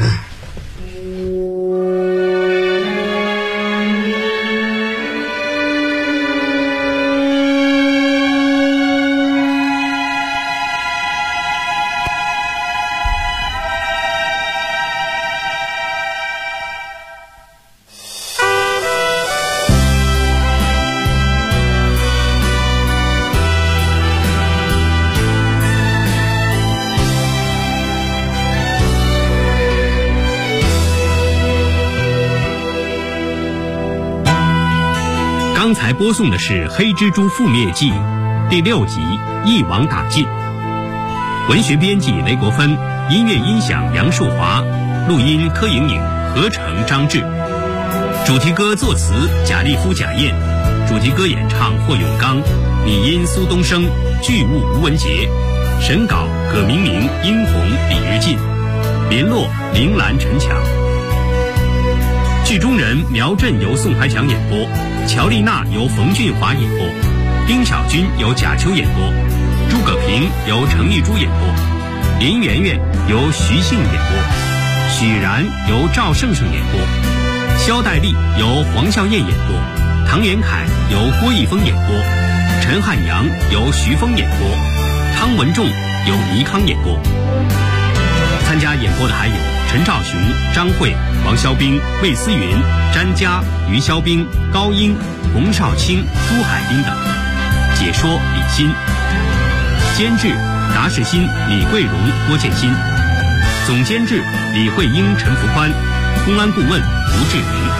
刚才播送的是《黑蜘蛛覆灭记》第6集《一网打尽》，文学编辑雷国芬，音乐音响杨树华，录音柯莹莹，合成张志。主题歌作词贾立夫、贾燕，主题歌演唱霍永刚，拟音苏东升，剧务吴文杰，审稿葛明明、殷红、李日进，联络林兰、陈强。剧中人苗振由宋怀强演播，乔丽娜由冯俊华演播，丁小军由贾秋演播，诸葛平由程玉珠演播，林媛媛由徐信演播，许然由赵胜胜演播，肖黛丽由黄笑燕演播，唐元凯由郭逸峰演播，陈汉阳由徐峰演播，汤文仲由倪康演播。参加演播的还有陈兆雄、张慧、王肖兵、魏思云、詹佳、于肖兵、高英、洪少卿、朱海滨等。解说李欣，监制达世新、李桂荣、郭建新，总监制李慧英、陈福宽，公安顾问吴志明。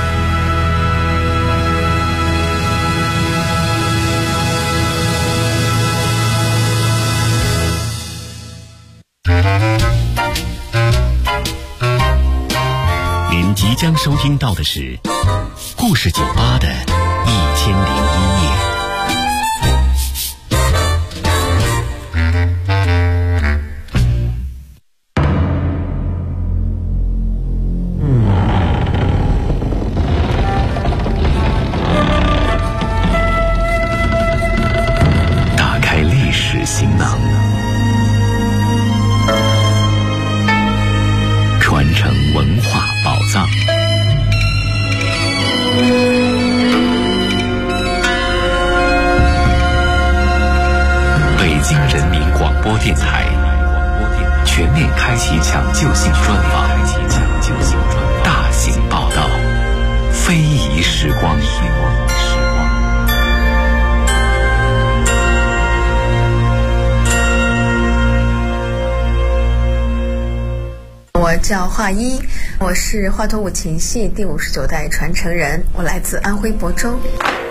您即将收听到的是故事酒吧的1001夜。打开历史行囊，传承文化宝藏。北京人民广播电台全面开启抢救性专访，大型报道，非遗时光。 我叫华一，我是华佗五禽戏第59代传承人，我来自安徽亳州。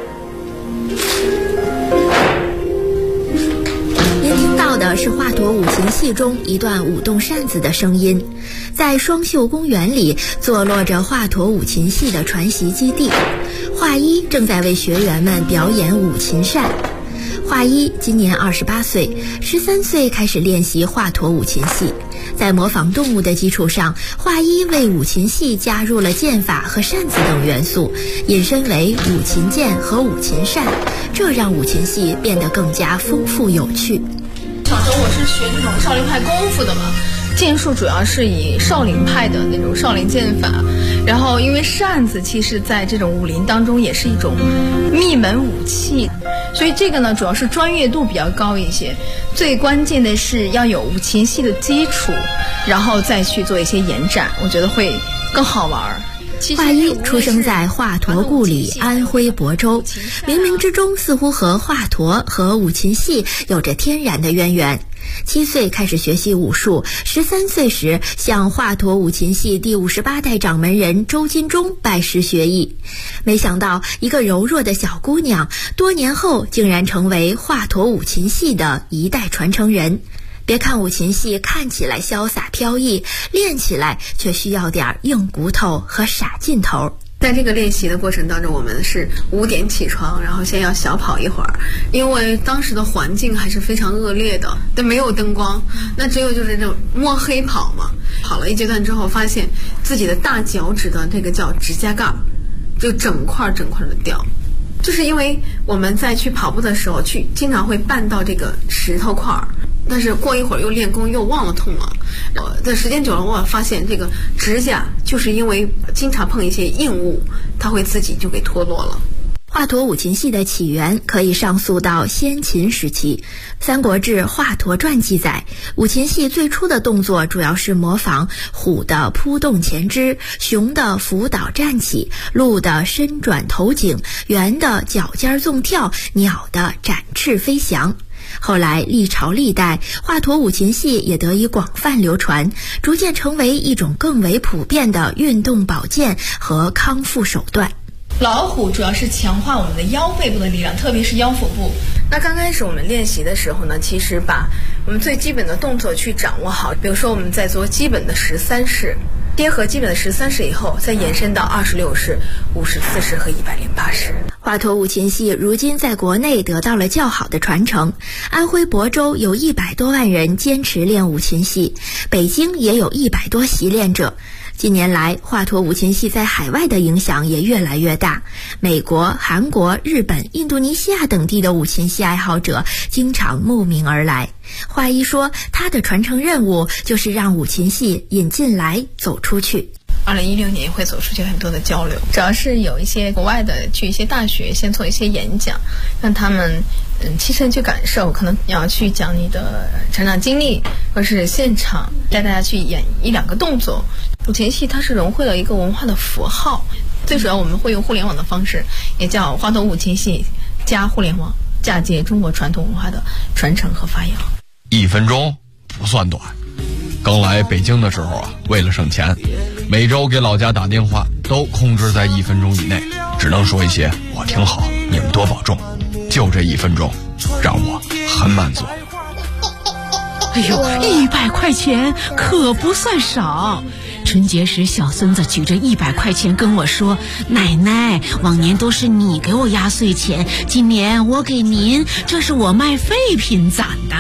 您听到的是华佗五禽戏中一段舞动扇子的声音。在双秀公园里坐落着华佗五禽戏的传习基地，华一正在为学员们表演五禽扇。华一今年28岁，13岁开始练习华佗五禽戏。在模仿动物的基础上，华一为五禽戏加入了剑法和扇子等元素，引申为五禽剑和五禽扇，这让五禽戏变得更加丰富有趣。 小时候我是学这种少林派功夫的嘛，剑术主要是以少林派的那种少林剑法，然后因为扇子其实在这种武林当中也是一种秘门武器，所以这个呢主要是专业度比较高一些，最关键的是要有五禽戏的基础，然后再去做一些延展，我觉得会更好玩。 华一出生在华佗故里安徽亳州，冥冥之中似乎和华佗和五禽戏有着天然的渊源。 7岁开始学习武术，13岁时向华佗五禽戏第58代掌门人周金忠拜师学艺。没想到一个柔弱的小姑娘，多年后竟然成为华佗五禽戏的一代传承人。别看五禽戏看起来潇洒飘逸，练起来却需要点硬骨头和傻劲头。 在这个练习的过程当中，我们是5点起床，然后先要小跑一会儿，因为当时的环境还是非常恶劣的，但没有灯光，那只有就是这种摸黑跑嘛。跑了一阶段之后，发现自己的大脚趾的这个叫指甲盖就整块的掉，就是因为我们在去跑步的时候经常会绊到这个石头块，但是过一会儿又练功又忘了痛了。在时间久了，我发现这个指甲就是因为经常碰一些硬物，它会自己就给脱落了。 华佗五禽戏的起源可以上溯到先秦时期，《三国志·华佗传》记载，五禽戏最初的动作主要是模仿虎的扑动前肢，熊的伏倒站起，鹿的伸转头颈，猿的脚尖纵跳，鸟的展翅飞翔。后来历朝历代，华佗五禽戏也得以广泛流传，逐渐成为一种更为普遍的运动保健和康复手段。 老虎主要是强化我们的腰背部的力量，特别是腰腹部。 那刚开始我们练习的时候呢，其实把我们最基本的动作去掌握好，比如说我们在做基本的13式，结合基本的13式以后，再延伸到26式、54式和108式。 华佗五禽戏如今在国内得到了较好的传承，安徽亳州有100多万人坚持练五禽戏，北京也有100多习练者。近年来，华佗五禽戏在海外的影响也越来越大，美国、韩国、日本、印度尼西亚等地的五禽戏爱好者经常慕名而来。华医说，他的传承任务就是让五禽戏引进来走出去。 2016年会走出去很多的交流，主要是有一些国外的去一些大学先做一些演讲，让他们亲身去感受，可能要去讲你的成长经历，或是现场带大家去演1-2个动作。五禽戏它是融汇了一个文化的符号，最主要我们会用互联网的方式，也叫华佗五禽戏加互联网，嫁接中国传统文化的传承和发扬。 1分钟不算短，刚来北京的时候啊，为了省钱，每周给老家打电话都控制在1分钟以内，只能说一些我挺好，你们多保重，就这1分钟让我很满足。 哎呦，100块钱可不算少。春节时，小孙子举着100块钱跟我说：“奶奶，往年都是你给我压岁钱，今年我给您，这是我卖废品攒的。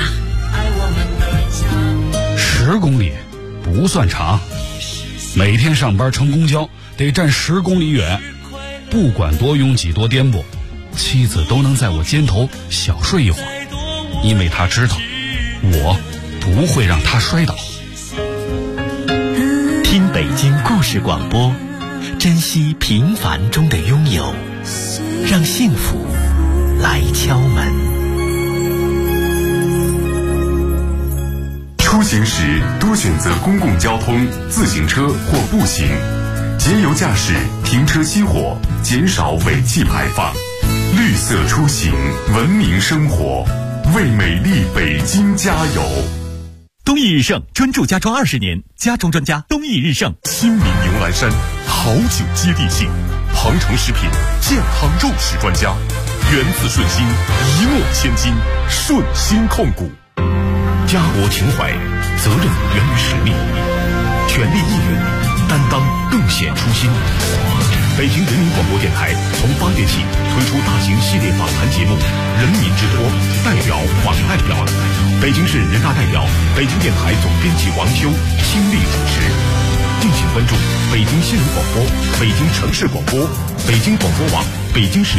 ”10公里不算长，每天上班乘公交得站10公里远，不管多拥挤多颠簸，妻子都能在我肩头小睡一会儿，因为她知道我不会让她摔倒。 听北京故事广播，珍惜平凡中的拥有，让幸福来敲门。 出行时多选择公共交通、自行车或步行，节油驾驶，停车熄火，减少尾气排放。绿色出行，文明生活，为美丽北京加油！ 东益日盛专注家装20年，家装专家东益日盛。 亲民牛栏山，好酒接地气。鹏程食品健康肉食专家，源自顺心，一诺千金，顺心控股。家国情怀，责任源于使命，全力应援，担当更显初心。北京人民广播电台从8月起推出大型系列访谈节目《人民之托》，代表访代表。北京市人大代表、北京电台总编辑王修倾力主持。敬请关注北京新闻广播、北京城市广播、北京广播网、北京市